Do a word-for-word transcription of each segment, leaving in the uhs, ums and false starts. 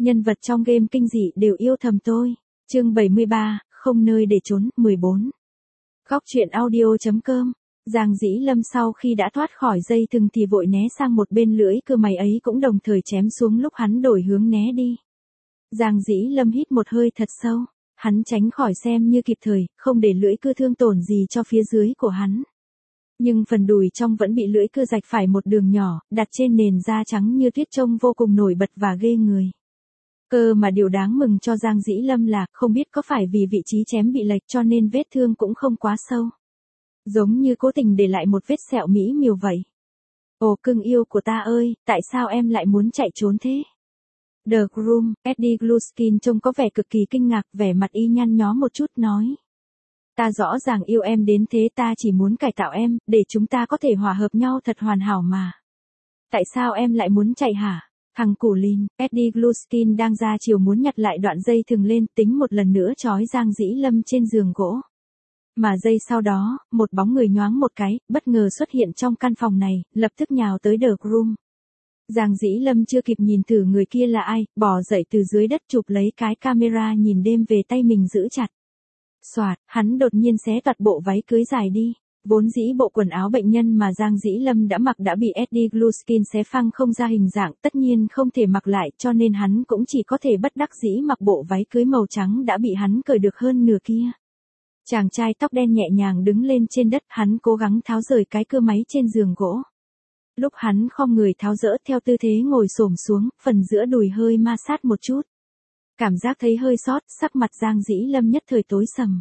Nhân vật trong game kinh dị đều yêu thầm tôi. Chương bảy mươi ba, không nơi để trốn, mười bốn. Góc truyện audio chấm com. Giang Dĩ Lâm sau khi đã thoát khỏi dây thừng thì vội né sang một bên, lưỡi cưa mày ấy cũng đồng thời chém xuống lúc hắn đổi hướng né đi. Giang Dĩ Lâm hít một hơi thật sâu, hắn tránh khỏi xem như kịp thời, không để lưỡi cưa thương tổn gì cho phía dưới của hắn. Nhưng phần đùi trong vẫn bị lưỡi cưa rạch phải một đường nhỏ, đặt trên nền da trắng như tuyết trông vô cùng nổi bật và ghê người. Cơ mà điều đáng mừng cho Giang Dĩ Lâm là, không biết có phải vì vị trí chém bị lệch cho nên vết thương cũng không quá sâu. Giống như cố tình để lại một vết sẹo mỹ miều vậy. Ồ cưng yêu của ta ơi, tại sao em lại muốn chạy trốn thế? The Groom, Eddie Gluskin trông có vẻ cực kỳ kinh ngạc, vẻ mặt y nhăn nhó một chút nói. Ta rõ ràng yêu em đến thế, ta chỉ muốn cải tạo em, để chúng ta có thể hòa hợp nhau thật hoàn hảo mà. Tại sao em lại muốn chạy hả? Thằng củ lìn, Eddie Gluskin đang ra chiều muốn nhặt lại đoạn dây thừng lên, tính một lần nữa trói Giang Dĩ Lâm trên giường gỗ. Mà giây sau đó, một bóng người nhoáng một cái, bất ngờ xuất hiện trong căn phòng này, lập tức nhào tới The Groom. Giang Dĩ Lâm chưa kịp nhìn thử người kia là ai, bò dậy từ dưới đất chụp lấy cái camera nhìn đêm về tay mình giữ chặt. Xoạt, hắn đột nhiên xé toạc bộ váy cưới dài đi. Vốn dĩ bộ quần áo bệnh nhân mà Giang Dĩ Lâm đã mặc đã bị Eddie Gluskin xé phăng không ra hình dạng, tất nhiên không thể mặc lại, cho nên hắn cũng chỉ có thể bất đắc dĩ mặc bộ váy cưới màu trắng đã bị hắn cởi được hơn nửa kia. Chàng trai tóc đen nhẹ nhàng đứng lên trên đất, hắn cố gắng tháo rời cái cưa máy trên giường gỗ. Lúc hắn khom người tháo dỡ theo tư thế ngồi xổm xuống, phần giữa đùi hơi ma sát một chút. Cảm giác thấy hơi sót, sắc mặt Giang Dĩ Lâm nhất thời tối sầm.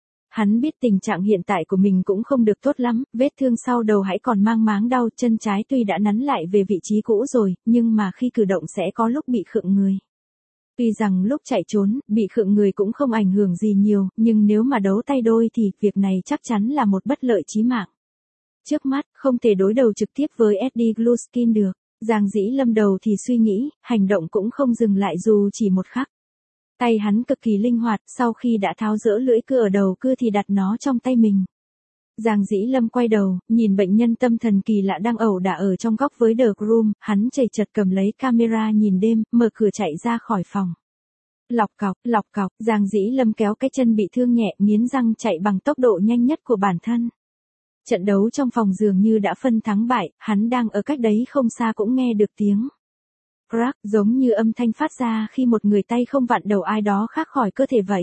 Hắn biết tình trạng hiện tại của mình cũng không được tốt lắm, vết thương sau đầu hãy còn mang máng đau, chân trái tuy đã nắn lại về vị trí cũ rồi, nhưng mà khi cử động sẽ có lúc bị khựng người. Tuy rằng lúc chạy trốn, bị khựng người cũng không ảnh hưởng gì nhiều, nhưng nếu mà đấu tay đôi thì việc này chắc chắn là một bất lợi chí mạng. Trước mắt, không thể đối đầu trực tiếp với Eddie Gluskin được. Giang Dĩ Lâm đầu thì suy nghĩ, hành động cũng không dừng lại dù chỉ một khắc. Tay hắn cực kỳ linh hoạt, sau khi đã tháo dỡ lưỡi cưa ở đầu cưa thì đặt nó trong tay mình. Giang Dĩ Lâm quay đầu, nhìn bệnh nhân tâm thần kỳ lạ đang ẩu đả ở trong góc với The Groom, hắn chầy chật cầm lấy camera nhìn đêm, mở cửa chạy ra khỏi phòng. Lọc cọc, lọc cọc, Giang Dĩ Lâm kéo cái chân bị thương nhẹ, nghiến răng chạy bằng tốc độ nhanh nhất của bản thân. Trận đấu trong phòng dường như đã phân thắng bại, hắn đang ở cách đấy không xa cũng nghe được tiếng crack, giống như âm thanh phát ra khi một người tay không vặn đầu ai đó khác khỏi cơ thể vậy.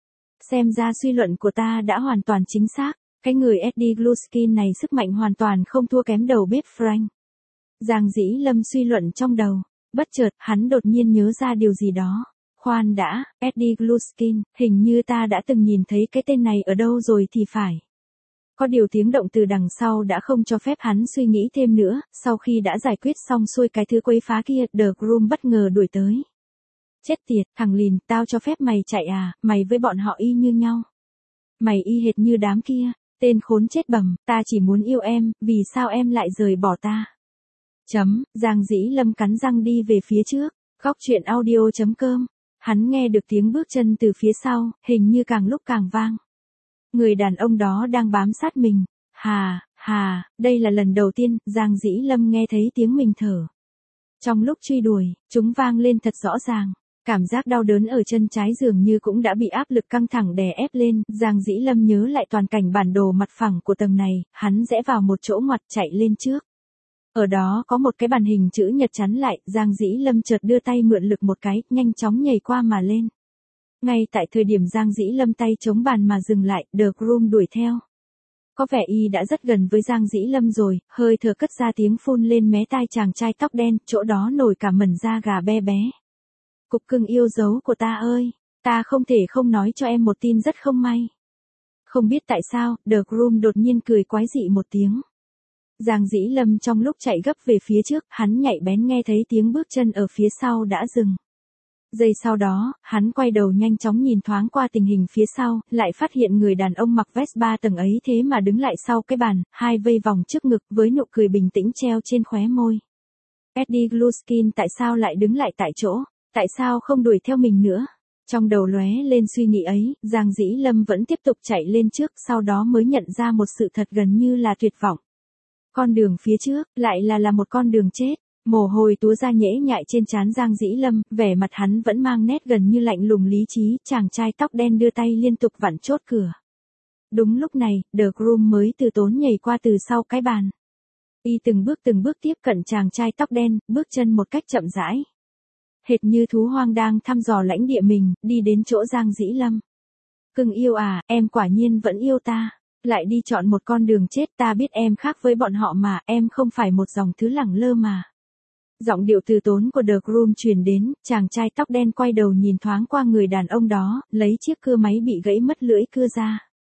Xem ra suy luận của ta đã hoàn toàn chính xác, cái người Eddie Gluskin này sức mạnh hoàn toàn không thua kém đầu bếp Frank. Giang Dĩ Lâm suy luận trong đầu, bất chợt hắn đột nhiên nhớ ra điều gì đó. Khoan đã, Eddie Gluskin, hình như ta đã từng nhìn thấy cái tên này ở đâu rồi thì phải. Có điều tiếng động từ đằng sau đã không cho phép hắn suy nghĩ thêm nữa, sau khi đã giải quyết xong xuôi cái thứ quấy phá kia, The Groom bất ngờ đuổi tới. Chết tiệt, thằng lìn, tao cho phép mày chạy à, mày với bọn họ y như nhau. Mày y hệt như đám kia, tên khốn chết bẩm, ta chỉ muốn yêu em, vì sao em lại rời bỏ ta? Chấm, Giang Dĩ Lâm cắn răng đi về phía trước, góc truyện audio chấm com, hắn nghe được tiếng bước chân từ phía sau, hình như càng lúc càng vang. Người đàn ông đó đang bám sát mình. Hà, hà, đây là lần đầu tiên, Giang Dĩ Lâm nghe thấy tiếng mình thở. Trong lúc truy đuổi, chúng vang lên thật rõ ràng. Cảm giác đau đớn ở chân trái dường như cũng đã bị áp lực căng thẳng đè ép lên. Giang Dĩ Lâm nhớ lại toàn cảnh bản đồ mặt phẳng của tầng này, hắn rẽ vào một chỗ ngoặt chạy lên trước. Ở đó có một cái bàn hình chữ nhật chắn lại, Giang Dĩ Lâm chợt đưa tay mượn lực một cái, nhanh chóng nhảy qua mà lên. Ngay tại thời điểm Giang Dĩ Lâm tay chống bàn mà dừng lại, The Groom đuổi theo. Có vẻ y đã rất gần với Giang Dĩ Lâm rồi, hơi thở cất ra tiếng phun lên mé tai chàng trai tóc đen, chỗ đó nổi cả mẩn da gà be bé. Cục cưng yêu dấu của ta ơi, ta không thể không nói cho em một tin rất không may. Không biết tại sao, The Groom đột nhiên cười quái dị một tiếng. Giang Dĩ Lâm trong lúc chạy gấp về phía trước, hắn nhạy bén nghe thấy tiếng bước chân ở phía sau đã dừng. Giây sau đó, hắn quay đầu nhanh chóng nhìn thoáng qua tình hình phía sau, lại phát hiện người đàn ông mặc vest ba tầng ấy thế mà đứng lại sau cái bàn, hai vây vòng trước ngực với nụ cười bình tĩnh treo trên khóe môi. Eddie Gluskin tại sao lại đứng lại tại chỗ? Tại sao không đuổi theo mình nữa? Trong đầu lóe lên suy nghĩ ấy, Giang Dĩ Lâm vẫn tiếp tục chạy lên trước, sau đó mới nhận ra một sự thật gần như là tuyệt vọng. Con đường phía trước, lại là là một con đường chết. Mồ hôi túa ra nhễ nhại trên trán Giang Dĩ Lâm, vẻ mặt hắn vẫn mang nét gần như lạnh lùng lý trí, chàng trai tóc đen đưa tay liên tục vặn chốt cửa. Đúng lúc này, The Groom mới từ tốn nhảy qua từ sau cái bàn. Y từng bước từng bước tiếp cận chàng trai tóc đen, bước chân một cách chậm rãi. Hệt như thú hoang đang thăm dò lãnh địa mình, đi đến chỗ Giang Dĩ Lâm. Cưng yêu à, em quả nhiên vẫn yêu ta. Lại đi chọn một con đường chết, ta biết em khác với bọn họ mà, em không phải một dòng thứ lẳng lơ mà. Giọng điệu từ tốn của The Groom truyền đến, chàng trai tóc đen quay đầu nhìn thoáng qua người đàn ông đó, lấy chiếc cưa máy bị gãy mất lưỡi cưa ra.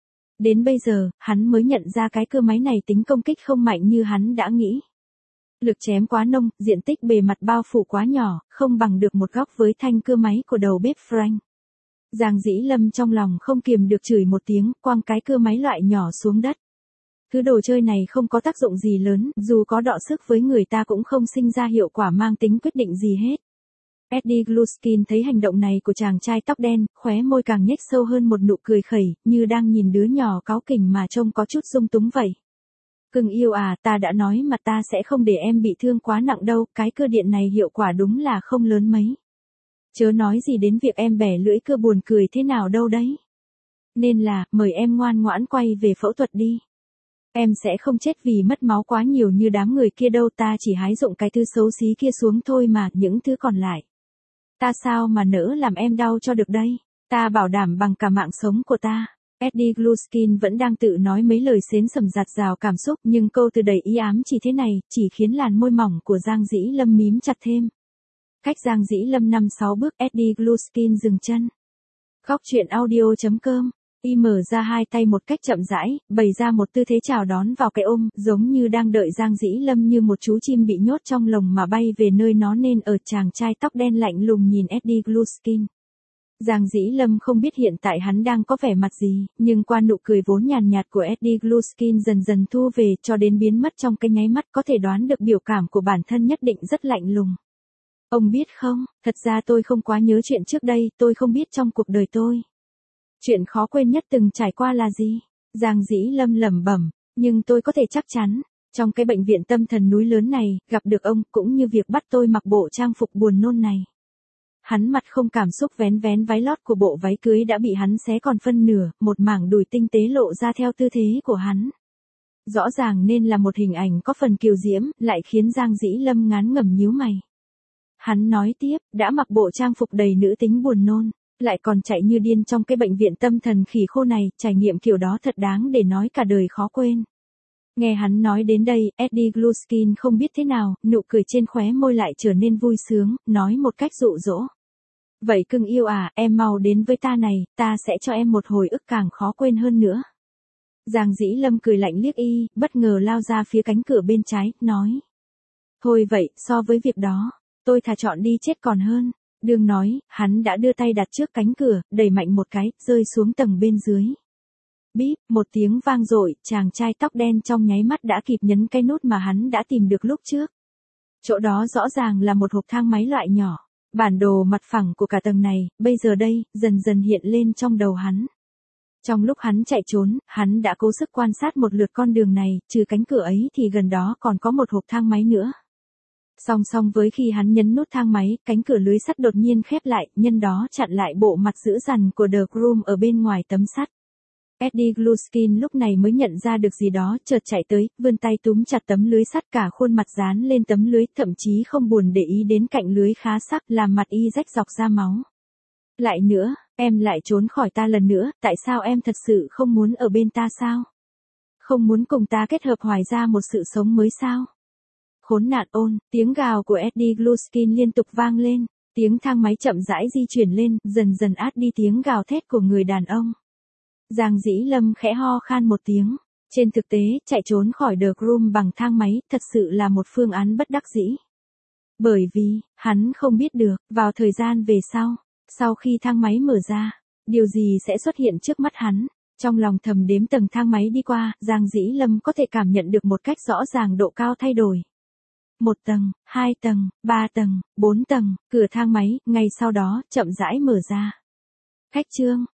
Đến bây giờ, hắn mới nhận ra cái cưa máy này tính công kích không mạnh như hắn đã nghĩ. Lực chém quá nông, diện tích bề mặt bao phủ quá nhỏ, không bằng được một góc với thanh cưa máy của đầu bếp Frank. Giang Dĩ Lâm trong lòng không kiềm được chửi một tiếng, quăng cái cưa máy loại nhỏ xuống đất. Thứ đồ chơi này không có tác dụng gì lớn, dù có đọ sức với người ta cũng không sinh ra hiệu quả mang tính quyết định gì hết. Eddie Gluskin thấy hành động này của chàng trai tóc đen, khóe môi càng nhếch sâu hơn một nụ cười khẩy, như đang nhìn đứa nhỏ cáu kỉnh mà trông có chút dung túng vậy. Cưng yêu à, ta đã nói mà ta sẽ không để em bị thương quá nặng đâu, cái cưa điện này hiệu quả đúng là không lớn mấy. Chớ nói gì đến việc em bẻ lưỡi cưa buồn cười thế nào đâu đấy. Nên là, mời em ngoan ngoãn quay về phẫu thuật đi. Em sẽ không chết vì mất máu quá nhiều như đám người kia đâu, ta chỉ hái dụng cái thứ xấu xí kia xuống thôi mà, những thứ còn lại. Ta sao mà nỡ làm em đau cho được đây, ta bảo đảm bằng cả mạng sống của ta. Eddie Gluskin vẫn đang tự nói mấy lời xến sầm giạt rào cảm xúc, nhưng câu từ đầy ý ám chỉ thế này, chỉ khiến làn môi mỏng của Giang Dĩ Lâm mím chặt thêm. Cách Giang Dĩ Lâm năm sáu bước, Eddie Gluskin dừng chân. Góc truyện audio chấm com. Y mở ra hai tay một cách chậm rãi, bày ra một tư thế chào đón vào cái ôm, giống như đang đợi Giang Dĩ Lâm như một chú chim bị nhốt trong lồng mà bay về nơi nó nên ở. Chàng trai tóc đen lạnh lùng nhìn Eddie Gluskin. Giang Dĩ Lâm không biết hiện tại hắn đang có vẻ mặt gì, nhưng qua nụ cười vốn nhàn nhạt của Eddie Gluskin dần dần thu về cho đến biến mất trong cái nháy mắt, có thể đoán được biểu cảm của bản thân nhất định rất lạnh lùng. Ông biết không, thật ra tôi không quá nhớ chuyện trước đây, tôi không biết trong cuộc đời tôi. Chuyện khó quên nhất từng trải qua là gì? Giang Dĩ Lâm lẩm bẩm, nhưng tôi có thể chắc chắn, trong cái bệnh viện tâm thần núi lớn này, gặp được ông cũng như việc bắt tôi mặc bộ trang phục buồn nôn này. Hắn mặt không cảm xúc vén vén váy lót của bộ váy cưới đã bị hắn xé còn phân nửa, một mảng đùi tinh tế lộ ra theo tư thế của hắn. Rõ ràng nên là một hình ảnh có phần kiều diễm, lại khiến Giang Dĩ Lâm ngán ngẩm nhíu mày. Hắn nói tiếp, đã mặc bộ trang phục đầy nữ tính buồn nôn, lại còn chạy như điên trong cái bệnh viện tâm thần khỉ khô này, trải nghiệm kiểu đó thật đáng để nói cả đời khó quên. Nghe hắn nói đến đây, Eddie Gluskin không biết thế nào, nụ cười trên khóe môi lại trở nên vui sướng, nói một cách dụ dỗ. Vậy cưng yêu à, em mau đến với ta này, ta sẽ cho em một hồi ức càng khó quên hơn nữa. Giang Dĩ Lâm cười lạnh liếc y, bất ngờ lao ra phía cánh cửa bên trái, nói. Thôi vậy, so với việc đó, tôi thà chọn đi chết còn hơn. Đương nói, hắn đã đưa tay đặt trước cánh cửa, đẩy mạnh một cái, rơi xuống tầng bên dưới. Bíp, một tiếng vang dội, chàng trai tóc đen trong nháy mắt đã kịp nhấn cái nút mà hắn đã tìm được lúc trước. Chỗ đó rõ ràng là một hộp thang máy loại nhỏ. Bản đồ mặt phẳng của cả tầng này, bây giờ đây, dần dần hiện lên trong đầu hắn. Trong lúc hắn chạy trốn, hắn đã cố sức quan sát một lượt con đường này, trừ cánh cửa ấy thì gần đó còn có một hộp thang máy nữa. Song song với khi hắn nhấn nút thang máy, cánh cửa lưới sắt đột nhiên khép lại, nhân đó chặn lại bộ mặt dữ dằn của The Groom ở bên ngoài tấm sắt. Eddie Gluskin lúc này mới nhận ra được gì đó, chợt chạy tới, vươn tay túm chặt tấm lưới sắt, cả khuôn mặt dán lên tấm lưới, thậm chí không buồn để ý đến cạnh lưới khá sắc, làm mặt y rách rọc ra máu. Lại nữa, em lại trốn khỏi ta lần nữa, tại sao em thật sự không muốn ở bên ta sao? Không muốn cùng ta kết hợp hoài ra một sự sống mới sao? Khốn nạn ôn, tiếng gào của Eddie Gluskin liên tục vang lên, tiếng thang máy chậm rãi di chuyển lên, dần dần át đi tiếng gào thét của người đàn ông. Giang Dĩ Lâm khẽ ho khan một tiếng, trên thực tế, chạy trốn khỏi The Groom bằng thang máy, thật sự là một phương án bất đắc dĩ. Bởi vì, hắn không biết được, vào thời gian về sau, sau khi thang máy mở ra, điều gì sẽ xuất hiện trước mắt hắn. Trong lòng thầm đếm tầng thang máy đi qua, Giang Dĩ Lâm có thể cảm nhận được một cách rõ ràng độ cao thay đổi. Một tầng, hai tầng, ba tầng, bốn tầng, cửa thang máy, ngay sau đó, chậm rãi mở ra. Khách trương,